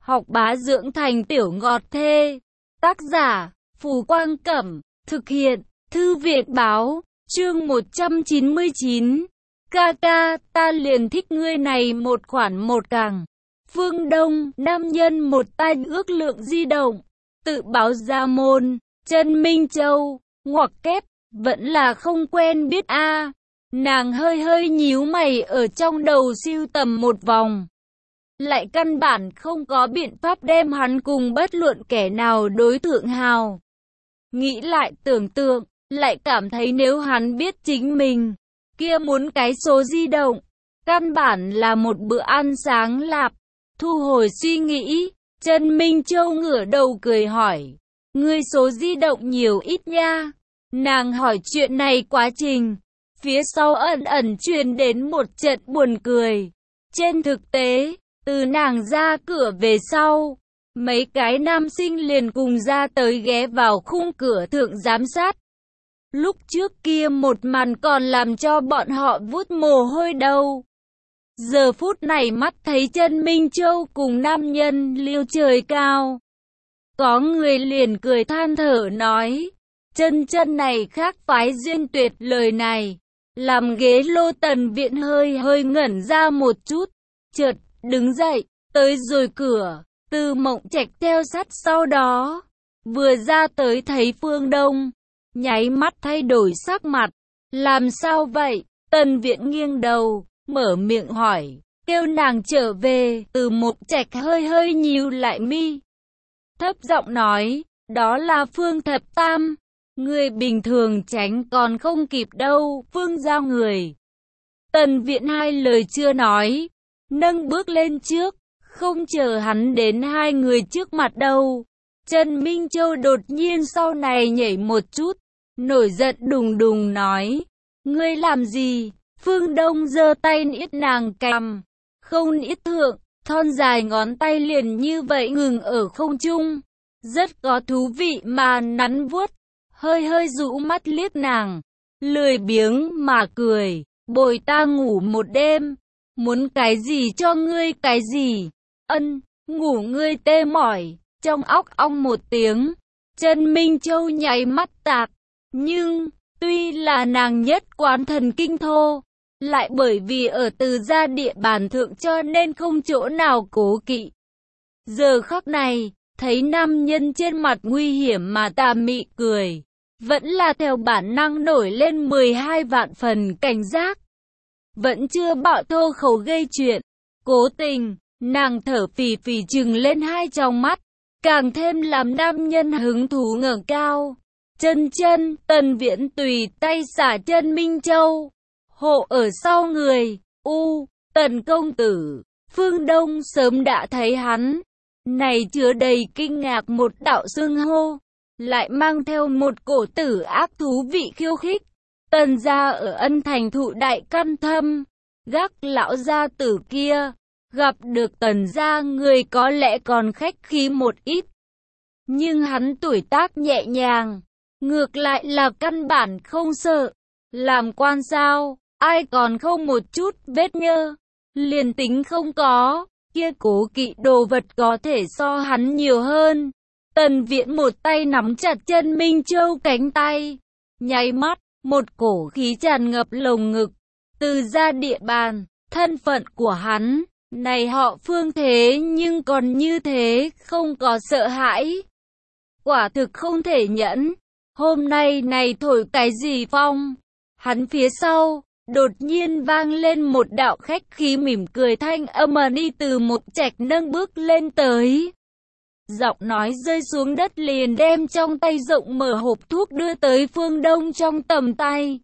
học bá dưỡng thành tiểu ngọt thê. Tác giả, Phù Quang Cẩm, thực hiện, Thư viện Báo, chương 199. Ca ca, ta liền thích ngươi này một khoản một càng. Phương Đông, nam nhân một tay ước lượng di động, tự báo ra môn, Trần Minh Châu, ngoặc kép, vẫn là không quen biết a. Nàng hơi hơi nhíu mày ở trong đầu siêu tầm một vòng. Lại căn bản không có biện pháp đem hắn cùng bất luận kẻ nào đối thượng hào. Nghĩ lại tưởng tượng, lại cảm thấy nếu hắn biết chính mình, kia muốn cái số di động, căn bản là một bữa ăn sáng lạp. Thu hồi suy nghĩ, Trần Minh Châu ngửa đầu cười hỏi, ngươi số di động nhiều ít nha? Nàng hỏi chuyện này quá trình, phía sau ẩn ẩn truyền đến một trận buồn cười. Trên thực tế, từ nàng ra cửa về sau, mấy cái nam sinh liền cùng ra tới ghé vào khung cửa thượng giám sát. Lúc trước kia một màn còn làm cho bọn họ vút mồ hôi đâu. Giờ phút này mắt thấy Trần Minh Châu cùng nam nhân liêu trời cao. Có người liền cười than thở nói, chân này khác phái duyên tuyệt. Lời này làm ghế lô Tần Viện hơi ngẩn ra một chút, chợt đứng dậy, tới rồi cửa. Từ Mộng Trạch theo sát sau đó, vừa ra tới thấy Phương Đông, nháy mắt thay đổi sắc mặt. Làm sao vậy? Tần Viện nghiêng đầu, mở miệng hỏi, kêu nàng trở về. Từ Mộng Trạch hơi nhíu lại mi, thấp giọng nói, đó là Phương Thập Tam, người bình thường tránh còn không kịp đâu. Phương giao người. Tần Viện hai lời chưa nói, nâng bước lên trước, không chờ hắn đến hai người trước mặt đâu. Trần Minh Châu đột nhiên sau này nhảy một chút, nổi giận đùng đùng nói, ngươi làm gì? Phương Đông giơ tay niết nàng cằm, không niết thượng, thon dài ngón tay liền như vậy ngừng ở không trung, rất có thú vị mà nắn vuốt. Hơi rũ mắt liếc nàng, lười biếng mà cười, bồi ta ngủ một đêm, muốn cái gì cho ngươi cái gì. Ân, ngủ ngươi tê mỏi. Trong óc ong một tiếng, Trần Minh Châu nháy mắt tạc. Nhưng, tuy là nàng nhất quán thần kinh thô, lại bởi vì ở Từ gia địa bàn thượng cho nên không chỗ nào cố kỵ. Giờ khắc này, thấy nam nhân trên mặt nguy hiểm mà tà mị cười, vẫn là theo bản năng nổi lên 12 vạn phần cảnh giác. Vẫn chưa bạo thô khẩu gây chuyện, cố tình, nàng thở phì phì trừng lên hai tròng mắt, càng thêm làm nam nhân hứng thú ngẩng cao. Chân, Tần Viễn tùy tay xả Trần Minh Châu, hộ ở sau người. Tần công tử. Phương Đông sớm đã thấy hắn, này chứa đầy kinh ngạc một đạo xưng hô, lại mang theo một cổ tử ác thú vị khiêu khích. Tần gia ở Ân Thành thụ đại căn thâm, gác lão gia tử kia, gặp được Tần gia người có lẽ còn khách khí một ít. Nhưng hắn tuổi tác nhẹ nhàng, ngược lại là căn bản không sợ. Làm quan sao, ai còn không một chút vết nhơ, liền tính không có, kia cố kỵ đồ vật có thể so hắn nhiều hơn. Tần Viễn một tay nắm chặt Trần Minh Châu cánh tay, nháy mắt, một cổ khí tràn ngập lồng ngực. Từ gia địa bàn, thân phận của hắn, này họ Phương thế nhưng còn như thế, không có sợ hãi. Quả thực không thể nhẫn. Hôm nay này thổi cái gì phong? Hắn phía sau, đột nhiên vang lên một đạo khách khí mỉm cười thanh âm đi từ Mộng Trạch nâng bước lên tới. Giọng nói rơi xuống đất liền đem trong tay rộng mở hộp thuốc đưa tới Phương Đông trong tầm tay.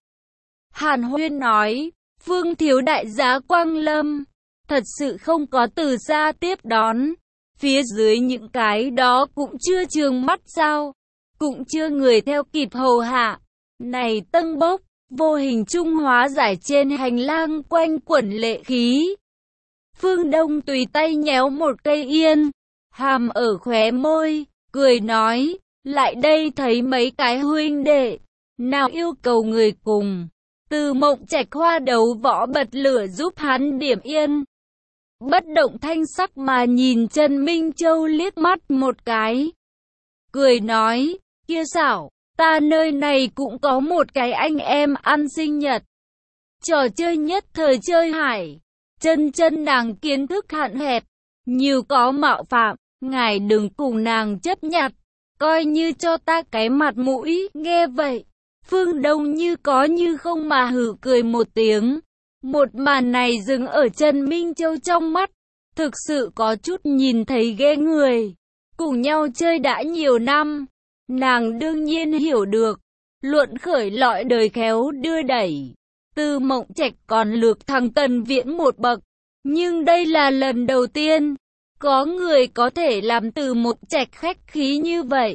Hàn Huyên nói, Phương thiếu đại giá Quang Lâm, thật sự không có Từ gia tiếp đón. Phía dưới những cái đó cũng chưa trừng mắt sao, cũng chưa người theo kịp hầu hạ. Này tâng bốc, vô hình trung hóa giải trên hành lang quanh quẩn lệ khí. Phương Đông tùy tay nhéo một cây yên, hàm ở khóe môi, cười nói, lại đây thấy mấy cái huynh đệ, nào yêu cầu người cùng. Từ Mộng Trạch hoa đấu võ bật lửa giúp hắn điểm yên. bất động thanh sắc mà nhìn Trần Minh Châu liếc mắt một cái. Cười nói, kia xảo, ta nơi này cũng có một cái anh em ăn sinh nhật. Trò chơi nhất thời chơi hải. Chân nàng kiến thức hạn hẹp, nhiều có mạo phạm, ngài đừng cùng nàng chấp nhặt, coi như cho ta cái mặt mũi. Nghe vậy, Phương Đông như có như không mà hử cười một tiếng. Một màn này dừng ở Trần Minh Châu trong mắt, thực sự có chút nhìn thấy ghê người. Cùng nhau chơi đã nhiều năm, nàng đương nhiên hiểu được, luận khởi lọi đời khéo đưa đẩy. Từ Mộng Trạch còn lược thằng Tần Viễn một bậc, nhưng đây là lần đầu tiên có người có thể làm Từ Mộng Trạch khách khí như vậy.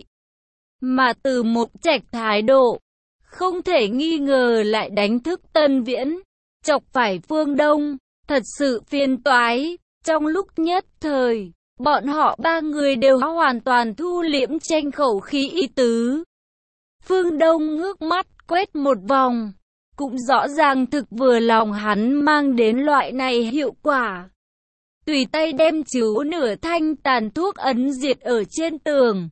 Mà Từ Mộng Trạch thái độ, không thể nghi ngờ lại đánh thức Tần Viễn, chọc phải Phương Đông, thật sự phiền toái. Trong lúc nhất thời, bọn họ ba người đều hoàn toàn thu liễm tranh khẩu khí ý tứ. Phương Đông ngước mắt quét một vòng, cũng rõ ràng thực vừa lòng hắn mang đến loại này hiệu quả. Tùy tay đem chiếu nửa thanh tàn thuốc ấn diệt ở trên tường.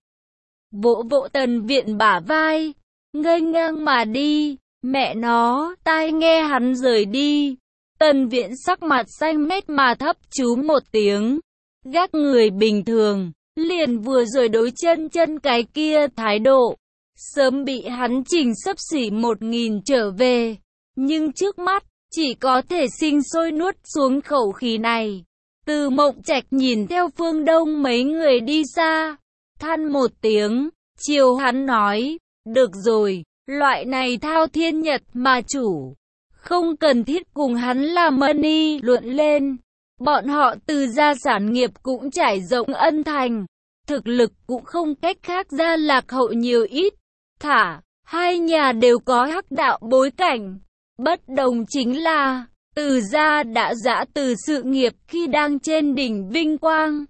Vỗ vỗ Tần Viễn bả vai, ngây ngang mà đi. Mẹ nó, tai nghe hắn rời đi. Tần Viễn sắc mặt xanh mét mà thấp chú một tiếng. Gác người bình thường, liền vừa rồi đối chân cái kia thái độ, sớm bị hắn chỉnh xấp xỉ 1000 trở về. Nhưng trước mắt, chỉ có thể sinh sôi nuốt xuống khẩu khí này. Từ Mộng Trạch nhìn theo Phương Đông mấy người đi xa, than một tiếng, chiều hắn nói, được rồi, loại này thao thiên nhật mà chủ, không cần thiết cùng hắn làm money luận lên. Bọn họ Từ gia sản nghiệp cũng trải rộng Ân Thành, thực lực cũng không cách khác gia lạc hậu nhiều ít. Thả, hai nhà đều có hắc đạo bối cảnh. Bất đồng chính là, Từ gia đã giã từ sự nghiệp khi đang trên đỉnh vinh quang,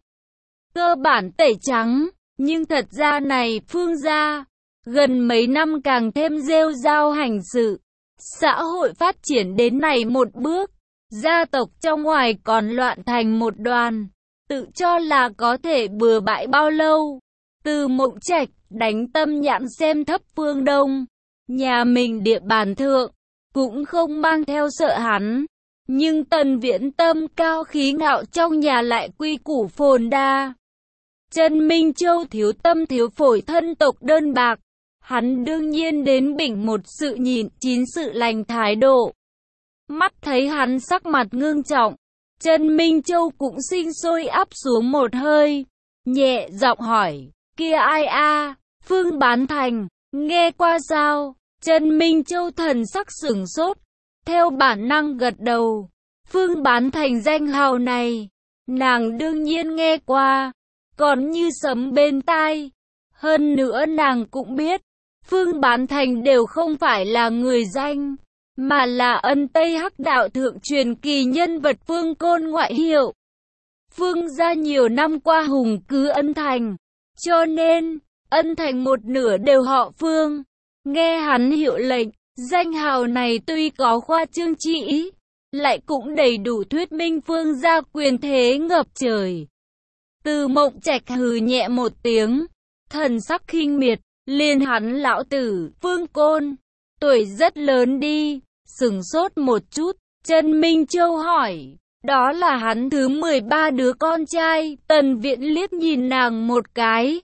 cơ bản tẩy trắng. Nhưng thật ra này Phương gia, gần mấy năm càng thêm rêu rao hành sự. Xã hội phát triển đến này một bước, gia tộc trong ngoài còn loạn thành một đoàn, tự cho là có thể bừa bãi bao lâu. Từ Mộng Trạch đánh tâm nhãn xem thấp Phương Đông, nhà mình địa bàn thượng, cũng không mang theo sợ hắn. Nhưng Tần Viễn tâm cao khí ngạo trong nhà lại quy củ phồn đa. Trần Minh Châu thiếu tâm thiếu phổi thân tộc đơn bạc, hắn đương nhiên đến bỉnh một sự nhìn chín sự lành thái độ. Mắt thấy hắn sắc mặt ngưng trọng, Trần Minh Châu cũng sinh sôi áp xuống một hơi, nhẹ giọng hỏi, kia ai a? Phương Bán Thành, nghe qua sao? Trần Minh Châu thần sắc sửng sốt, theo bản năng gật đầu. Phương Bán Thành danh hào này, nàng đương nhiên nghe qua, còn như sấm bên tai. Hơn nữa nàng cũng biết, Phương Bán Thành đều không phải là người danh, mà là Ân Tây Hắc đạo thượng truyền kỳ nhân vật Phương Côn ngoại hiệu. Phương gia nhiều năm qua hùng cứ Ân Thành, cho nên Ân Thành một nửa đều họ Phương. Nghe hắn hiệu lệnh, danh hào này tuy có khoa trương chi ý, lại cũng đầy đủ thuyết minh Phương gia quyền thế ngập trời. Từ Mộng Trạch hừ nhẹ một tiếng, thần sắc khinh miệt, liền hắn lão tử, Phương Côn, tuổi rất lớn đi. Sửng sốt một chút, Trần Minh Châu hỏi, đó là hắn thứ 13 đứa con trai. Tần Viễn liếc nhìn nàng một cái,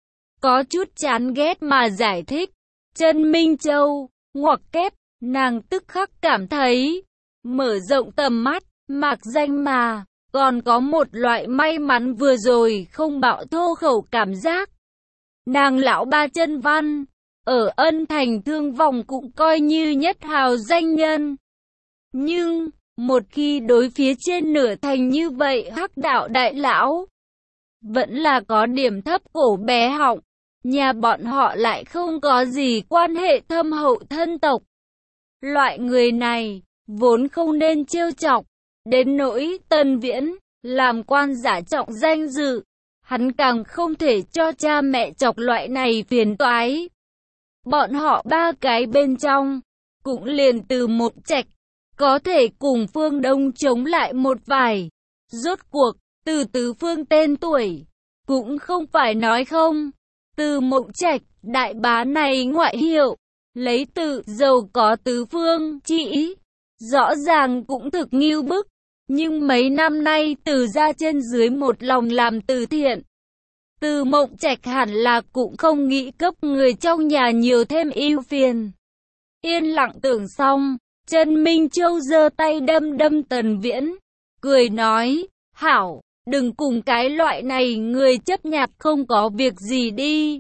có chút chán ghét mà giải thích. Trần Minh Châu, ngoặc kép, nàng tức khắc cảm thấy, mở rộng tầm mắt, mạc danh mà, còn có một loại may mắn vừa rồi không bạo thô khẩu cảm giác. Nàng lão ba Chân Văn, ở Ân Thành thương vòng cũng coi như nhất hào danh nhân. Nhưng, một khi đối phía trên nửa thành như vậy hắc đạo đại lão, vẫn là có điểm thấp cổ bé họng. Nhà bọn họ lại không có gì quan hệ thâm hậu thân tộc. Loại người này, vốn không nên trêu chọc. Đến nỗi Tần Viễn, làm quan giả trọng danh dự, hắn càng không thể cho cha mẹ chọc loại này phiền toái. Bọn họ ba cái bên trong, cũng liền Từ Mộng Trạch, có thể cùng Phương Đông chống lại một vài. Rốt cuộc, từ tứ phương tên tuổi, cũng không phải nói không. Từ Mộng Trạch, đại bá này ngoại hiệu, lấy từ giàu có tứ phương chỉ, rõ ràng cũng thực ngưu bức. Nhưng mấy năm nay từ ra trên dưới một lòng làm từ thiện. Từ Mộng Trạch hẳn là cũng không nghĩ cấp người trong nhà nhiều thêm ưu phiền. Yên lặng tưởng xong, Trần Minh Châu giơ tay đâm đâm Tần Viễn, cười nói, hảo, đừng cùng cái loại này người chấp nhặt không có việc gì đi.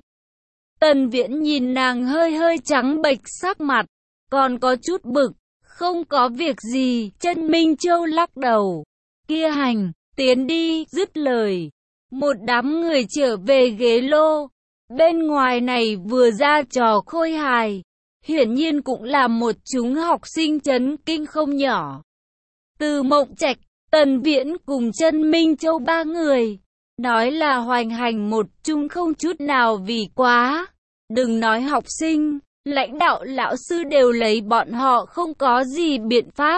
Tần Viễn nhìn nàng hơi hơi trắng bệch sắc mặt, còn có chút bực, không có việc gì. Trần Minh Châu lắc đầu, kia hành, tiến đi, dứt lời. Một đám người trở về ghế lô, bên ngoài này vừa ra trò khôi hài, hiển nhiên cũng là một chúng học sinh chấn kinh không nhỏ. Từ Mộng Trạch, Tần Viễn cùng Trần Minh Châu ba người, nói là hoành hành một chung không chút nào vì quá. Đừng nói học sinh, lãnh đạo lão sư đều lấy bọn họ không có gì biện pháp.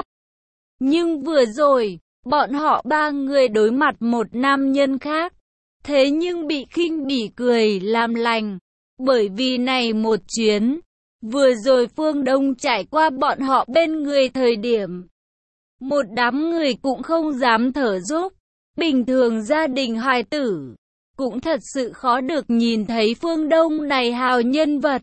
Nhưng vừa rồi, bọn họ ba người đối mặt một nam nhân khác, thế nhưng bị khinh bỉ cười làm lành. Bởi vì này một chuyến, vừa rồi Phương Đông trải qua bọn họ bên người thời điểm, một đám người cũng không dám thở dốc. Bình thường gia đình hài tử, cũng thật sự khó được nhìn thấy Phương Đông này hào nhân vật.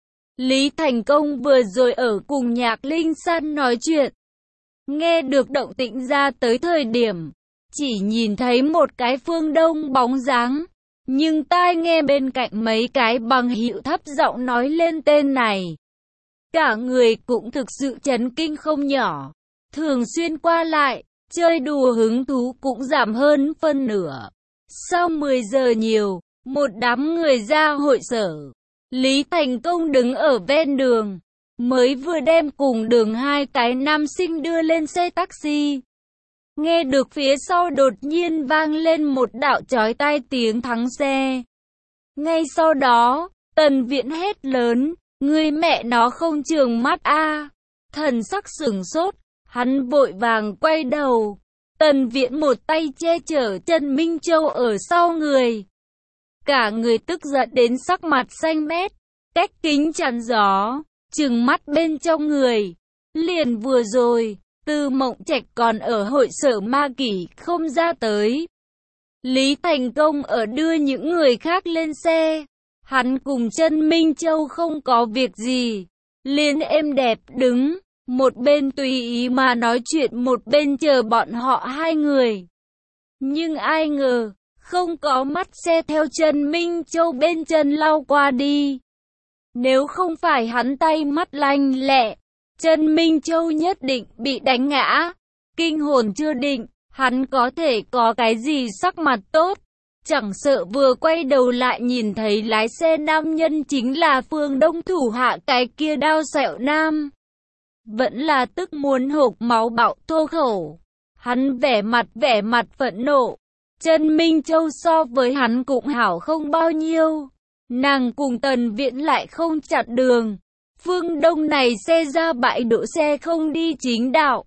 Lý Thành Công vừa rồi ở cùng Nhạc Linh San nói chuyện, nghe được động tĩnh ra tới thời điểm, chỉ nhìn thấy một cái Phương Đông bóng dáng, nhưng tai nghe bên cạnh mấy cái bằng hữu thấp giọng nói lên tên này. Cả người cũng thực sự chấn kinh không nhỏ, thường xuyên qua lại, chơi đùa hứng thú cũng giảm hơn phân nửa. Sau 10 giờ nhiều, một đám người ra hội sở. Lý Thành Công đứng ở ven đường, mới vừa đem cùng đường hai cái nam sinh đưa lên xe taxi. Nghe được phía sau đột nhiên vang lên một đạo chói tai tiếng thắng xe. Ngay sau đó, Tần Viễn hét lớn, người mẹ nó không trừng mắt a. Thần sắc sửng sốt, hắn vội vàng quay đầu. Tần Viễn một tay che chở Trần Minh Châu ở sau người. Cả người tức giận đến sắc mặt xanh mét, cách kính chắn gió, trừng mắt bên trong người. Liền vừa rồi, Từ Mộng Trạch còn ở hội sở Ma Kỷ không ra tới. Lý Thành Công ở đưa những người khác lên xe. Hắn cùng Trần Minh Châu không có việc gì, liền êm đẹp đứng, một bên tùy ý mà nói chuyện một bên chờ bọn họ hai người. Nhưng ai ngờ, không có mắt xe theo Trần Minh Châu bên chân lao qua đi. Nếu không phải hắn tay mắt lanh lẹ, Trần Minh Châu nhất định bị đánh ngã. Kinh hồn chưa định, hắn có thể có cái gì sắc mặt tốt. Chẳng sợ vừa quay đầu lại nhìn thấy lái xe nam nhân chính là Phương Đông thủ hạ cái kia đao sẹo nam. Vẫn là tức muốn hộc máu bạo thô khẩu. Hắn vẻ mặt phẫn nộ. Trần Minh Châu so với hắn cũng hảo không bao nhiêu. Nàng cùng Tần Viễn lại không chặn đường. Phương Đông này xe ra bãi đỗ xe không đi chính đạo.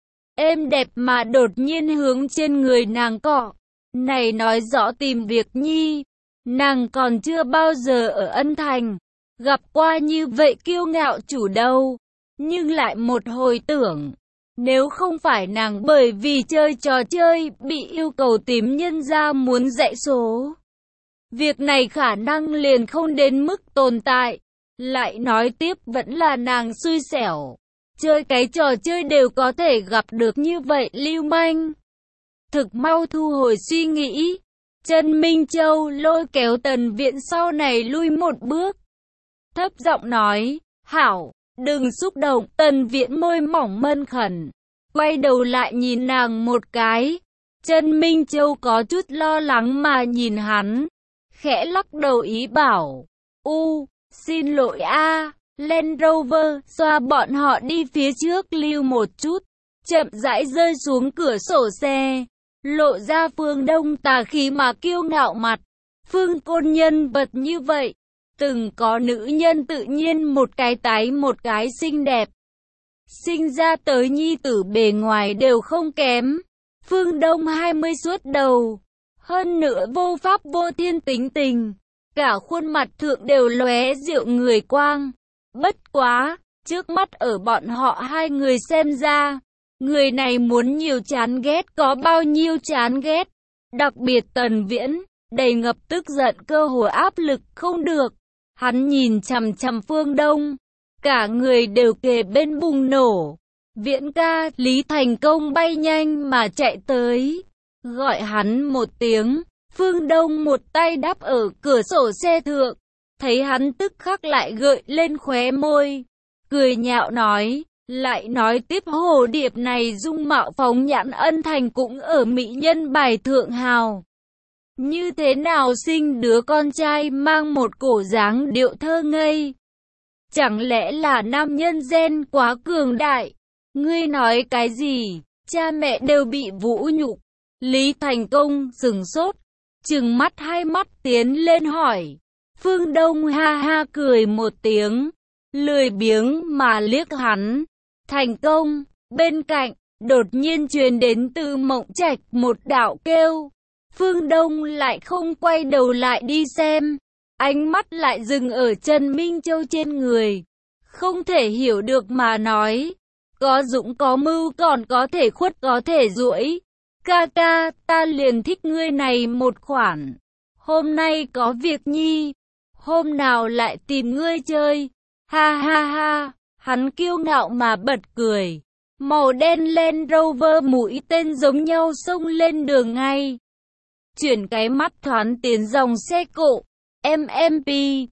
Êm đẹp mà đột nhiên hướng trên người nàng cọ. Này nói rõ tìm việc nhi. Nàng còn chưa bao giờ ở Ân Thành gặp qua như vậy kiêu ngạo chủ đâu. Nhưng lại một hồi tưởng, nếu không phải nàng bởi vì chơi trò chơi bị yêu cầu tìm nhân ra muốn dạy số, việc này khả năng liền không đến mức tồn tại. Lại nói tiếp vẫn là nàng xui xẻo, chơi cái trò chơi đều có thể gặp được như vậy lưu manh. Thực mau thu hồi suy nghĩ, Trần Minh Châu lôi kéo Tần Viễn sau này lui một bước, thấp giọng nói, hảo, đừng xúc động. Tần Viễn môi mỏng mân khẩn, quay đầu lại nhìn nàng một cái. Trần Minh Châu có chút lo lắng mà nhìn hắn, khẽ lắc đầu ý bảo, xin lỗi a. Land Rover xoa bọn họ đi phía trước lưu một chút, chậm rãi rơi xuống cửa sổ xe, lộ ra Phương Đông tà khí mà kiêu ngạo mặt. Phương Côn nhân vật như vậy, từng có nữ nhân tự nhiên một cái tái một cái xinh đẹp. Sinh ra tới nhi tử bề ngoài đều không kém. Phương Đông 20 suốt đầu, hơn nữa vô pháp vô thiên tính tình, cả khuôn mặt thượng đều lóe rượu người quang. Bất quá, trước mắt ở bọn họ hai người xem ra, người này muốn nhiều chán ghét có bao nhiêu chán ghét. Đặc biệt Tần Viễn, đầy ngập tức giận cơ hồ áp lực không được. Hắn nhìn chằm chằm Phương Đông, cả người đều kề bên bùng nổ. Viễn ca, Lý Thành Công bay nhanh mà chạy tới, gọi hắn một tiếng. Phương Đông một tay đáp ở cửa sổ xe thượng, thấy hắn tức khắc lại gợi lên khóe môi, cười nhạo nói, lại nói tiếp hồ điệp này dung mạo phóng nhãn ân thành cũng ở mỹ nhân bài thượng hào. Như thế nào sinh đứa con trai mang một cổ dáng điệu thơ ngây? Chẳng lẽ là nam nhân gen quá cường đại? Ngươi nói cái gì? Cha mẹ đều bị vũ nhục. Lý Thành Công sừng sốt, trừng mắt hai mắt tiến lên hỏi. Phương Đông ha ha cười một tiếng, lười biếng mà liếc hắn. Thành Công, bên cạnh, đột nhiên truyền đến từ Mộng Trạch một đạo kêu. Phương Đông lại không quay đầu lại đi xem, ánh mắt lại dừng ở Trần Minh Châu trên người. Không thể hiểu được mà nói, có dũng có mưu còn có thể khuất có thể duỗi. Ca ca, ta liền thích ngươi này một khoản. Hôm nay có việc nhi, hôm nào lại tìm ngươi chơi. Ha ha ha, hắn kiêu ngạo mà bật cười. Màu đen Land Rover mũi tên giống nhau xông lên đường ngay. Chuyển cái mắt thoáng tiến dòng xe cộ, MMP,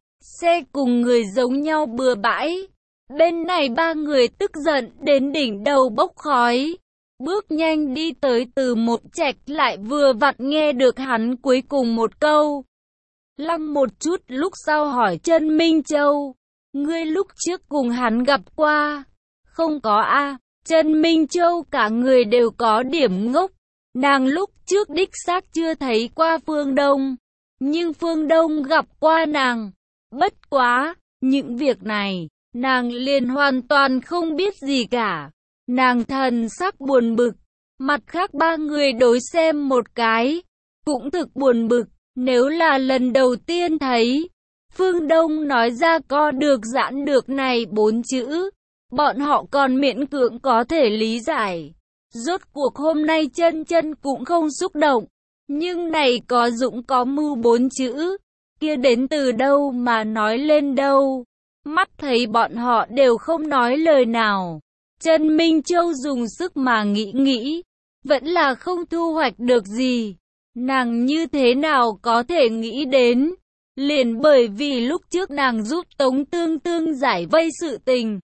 xe cùng người giống nhau bừa bãi. Bên này ba người tức giận đến đỉnh đầu bốc khói. Bước nhanh đi tới Từ Mộng Trạch lại vừa vặn nghe được hắn cuối cùng một câu. Lăng một chút lúc sau hỏi Trần Minh Châu, ngươi lúc trước cùng hắn gặp qua? Không có a. Trần Minh Châu cả người đều có điểm ngốc. Nàng lúc trước đích xác chưa thấy qua Phương Đông, nhưng Phương Đông gặp qua nàng. Bất quá, những việc này, nàng liền hoàn toàn không biết gì cả. Nàng thần sắc buồn bực, mặt khác ba người đối xem một cái, cũng thực buồn bực, nếu là lần đầu tiên thấy. Phương Đông nói ra co được giãn được này 4 chữ, bọn họ còn miễn cưỡng có thể lý giải. Rốt cuộc hôm nay chân cũng không xúc động, nhưng này có dũng có mưu 4 chữ, kia đến từ đâu mà nói lên đâu. Mắt thấy bọn họ đều không nói lời nào. Trần Minh Châu dùng sức mà nghĩ, vẫn là không thu hoạch được gì. Nàng như thế nào có thể nghĩ đến, liền bởi vì lúc trước nàng giúp Tống Tương Tương giải vây sự tình.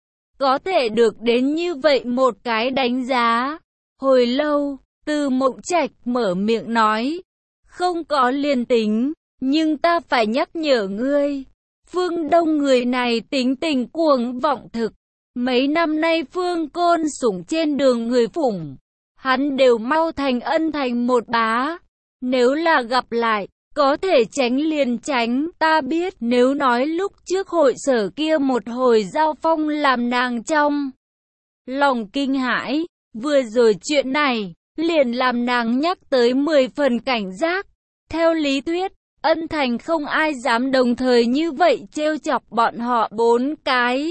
Có thể được đến như vậy một cái đánh giá. Hồi lâu, Từ Mộng Trạch mở miệng nói, không có liền tính, nhưng ta phải nhắc nhở ngươi. Phương Đông người này tính tình cuồng vọng thực. Mấy năm nay Phương Côn sủng trên đường người phủng, hắn đều mau thành ân thành một bá. Nếu là gặp lại, có thể tránh liền tránh. Ta biết nếu nói lúc trước hội sở kia một hồi giao phong làm nàng trong lòng kinh hãi, vừa rồi chuyện này, liền làm nàng nhắc tới 10 phần cảnh giác. Theo lý thuyết, ân thành không ai dám đồng thời như vậy trêu chọc bọn họ 4 cái.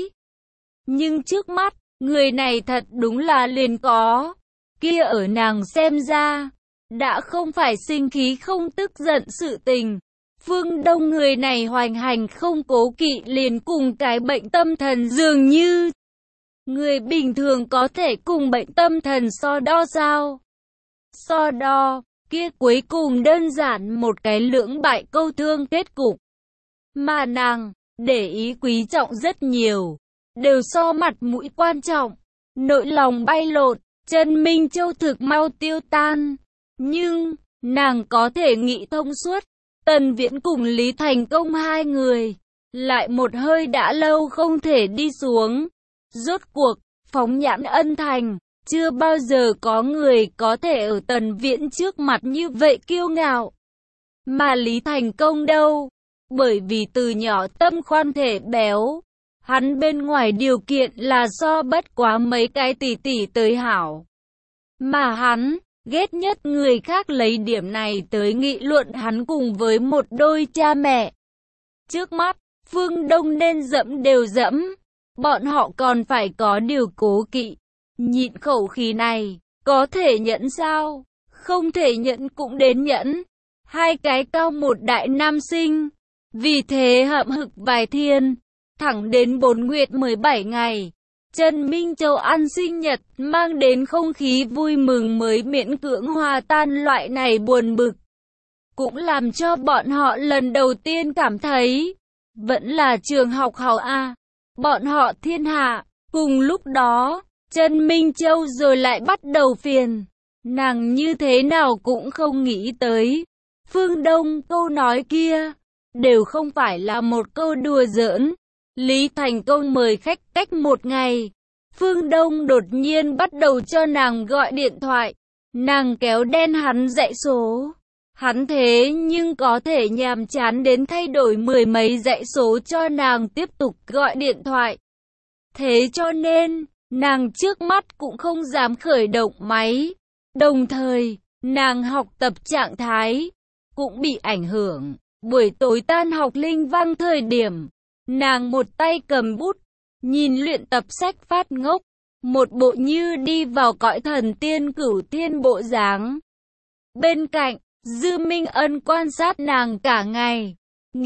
Nhưng trước mắt, người này thật đúng là liền có. Kia ở nàng xem ra, đã không phải sinh khí không tức giận sự tình. Phương Đông người này hoành hành không cố kỵ liền cùng cái bệnh tâm thần dường như. Người bình thường có thể cùng bệnh tâm thần so đo sao? So đo, kia cuối cùng đơn giản một cái lưỡng bại câu thương kết cục. Mà nàng, để ý quý trọng rất nhiều, đều so mặt mũi quan trọng. Nội lòng bay lột, Trần Minh Châu thực mau tiêu tan. Nhưng, nàng có thể nghĩ thông suốt. Tần Viễn cùng Lý Thành Công hai người, lại một hơi đã lâu không thể đi xuống. Rốt cuộc, phóng nhãn ân thành, chưa bao giờ có người có thể ở Tần Viễn trước mặt như vậy kiêu ngạo. Mà Lý Thành Công đâu? Bởi vì từ nhỏ tâm khoan thể béo, hắn bên ngoài điều kiện là so bất quá mấy cái tỷ tỷ tới hảo. Mà hắn, Ghét nhất người khác lấy điểm này tới nghị luận hắn cùng với một đôi cha mẹ. Trước mắt, Phương Đông nên dẫm đều dẫm, bọn họ còn phải có điều cố kỵ. Nhịn khẩu khí này, có thể nhẫn sao? Không thể nhẫn cũng đến nhẫn. Hai cái cao một đại nam sinh. Vì thế hậm hực vài thiên, thẳng đến 4 nguyệt 17 ngày. Trần Minh Châu ăn sinh nhật, mang đến không khí vui mừng mới miễn cưỡng hòa tan loại này buồn bực. Cũng làm cho bọn họ lần đầu tiên cảm thấy, vẫn là trường học hảo a, bọn họ thiên hạ. Cùng lúc đó, Trần Minh Châu rồi lại bắt đầu phiền. Nàng như thế nào cũng không nghĩ tới. Phương Đông câu nói kia, đều không phải là một câu đùa giỡn. Lý Thành Công mời khách cách một ngày. Phương Đông đột nhiên bắt đầu cho nàng gọi điện thoại. Nàng kéo đen hắn dãy số. Hắn thế nhưng có thể nhàm chán đến thay đổi 10 mấy dãy số cho nàng tiếp tục gọi điện thoại. Thế cho nên, nàng trước mắt cũng không dám khởi động máy. Đồng thời, nàng học tập trạng thái cũng bị ảnh hưởng. Buổi tối tan học linh vang thời điểm, nàng một tay cầm bút, nhìn luyện tập sách phát ngốc, một bộ như đi vào cõi thần tiên cửu thiên bộ dáng. Bên cạnh, Dư Minh Ân quan sát nàng cả ngày,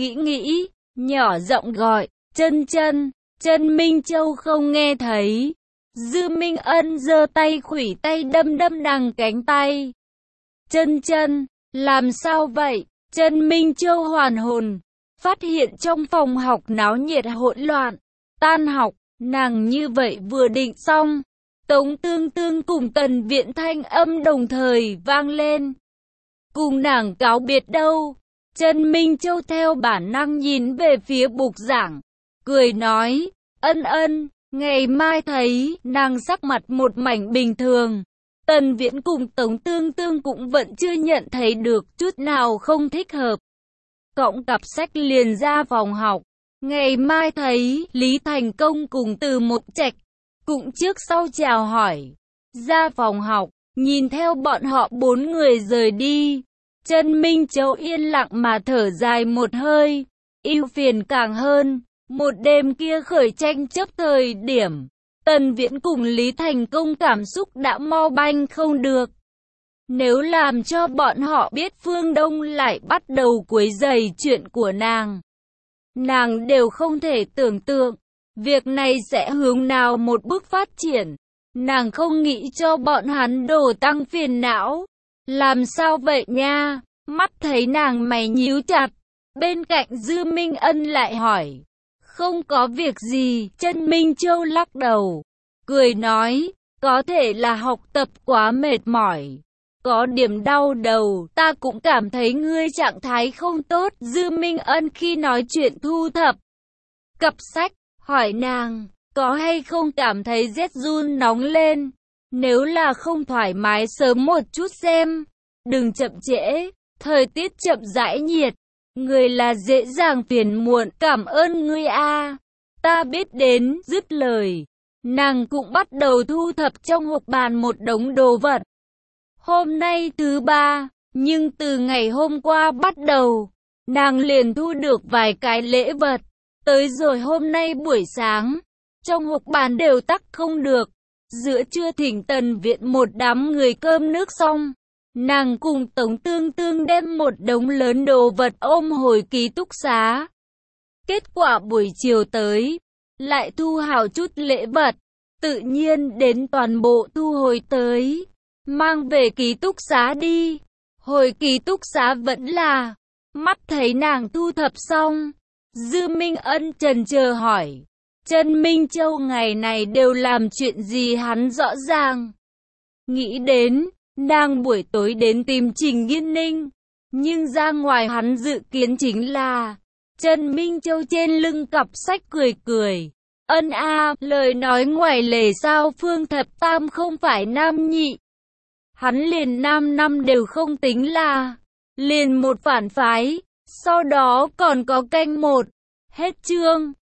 nghĩ, nhỏ giọng gọi, Chân Chân. Trần Minh Châu không nghe thấy. Dư Minh Ân giơ tay khuỷu tay đâm nàng cánh tay. Chân Chân, làm sao vậy? Trần Minh Châu hoàn hồn, phát hiện trong phòng học náo nhiệt hỗn loạn. Tan học, nàng như vậy vừa định xong, Tống Tương Tương cùng Tần Viễn thanh âm đồng thời vang lên. Cùng nàng cáo biệt đâu? Trần Minh Châu theo bản năng nhìn về phía bục giảng, cười nói, Ân, ngày mai thấy. Nàng sắc mặt một mảnh bình thường. Tần Viễn cùng Tống Tương Tương cũng vẫn chưa nhận thấy được chút nào không thích hợp. Cõng cặp sách liền ra phòng học. Ngày mai thấy. Lý Thành Công cùng Từ Mộc Trạch cũng trước sau chào hỏi. Ra phòng học, nhìn theo bọn họ 4 người rời đi. Trần Minh Châu yên lặng mà thở dài một hơi. Ưu phiền càng hơn. Một đêm kia khởi tranh chấp thời điểm, Tần Viễn cùng Lý Thành Công cảm xúc đã mau banh không được. Nếu làm cho bọn họ biết Phương Đông lại bắt đầu quấy rầy chuyện của nàng đều không thể tưởng tượng, việc này sẽ hướng nào một bước phát triển. Nàng không nghĩ cho bọn hắn đổ tăng phiền não. Làm sao vậy nha? Mắt thấy nàng mày nhíu chặt, bên cạnh Dư Minh Ân lại hỏi. Không có việc gì. Trần Minh Châu lắc đầu, cười nói, có thể là học tập quá mệt mỏi, có điểm đau đầu. Ta cũng cảm thấy ngươi trạng thái không tốt. Dư Minh Ân khi nói chuyện thu thập cặp sách, hỏi nàng, có hay không cảm thấy rét run nóng lên? Nếu là không thoải mái sớm một chút xem, đừng chậm trễ, thời tiết chậm rãi nhiệt. Người là dễ dàng phiền muộn, cảm ơn ngươi a. Ta biết đến. Dứt lời, nàng cũng bắt đầu thu thập trong hộp bàn một đống đồ vật. Hôm nay thứ 3, nhưng từ ngày hôm qua bắt đầu, nàng liền thu được vài cái lễ vật. Tới rồi hôm nay buổi sáng, trong hộp bàn đều tắc không được. Giữa trưa thỉnh Tần Viễn một đám người cơm nước xong, nàng cùng Tống Tương Tương đem một đống lớn đồ vật ôm hồi ký túc xá. Kết quả buổi chiều tới, lại thu hào chút lễ vật, tự nhiên đến toàn bộ thu hồi tới, mang về ký túc xá đi. Hồi ký túc xá vẫn là, mắt thấy nàng thu thập xong, Dư Minh Ân chần chờ hỏi, Trần Minh Châu ngày này đều làm chuyện gì hắn rõ ràng. Nghĩ đến, nàng buổi tối đến tìm Trình Nghiên Ninh, nhưng ra ngoài hắn dự kiến chính là Trần Minh Châu trên lưng cặp sách cười. Ân a, lời nói ngoài lề sao Phương Thập Tam không phải nam nhị. Hắn liền nam năm đều không tính là, liền một phản phái, sau đó còn có canh một. Hết chương.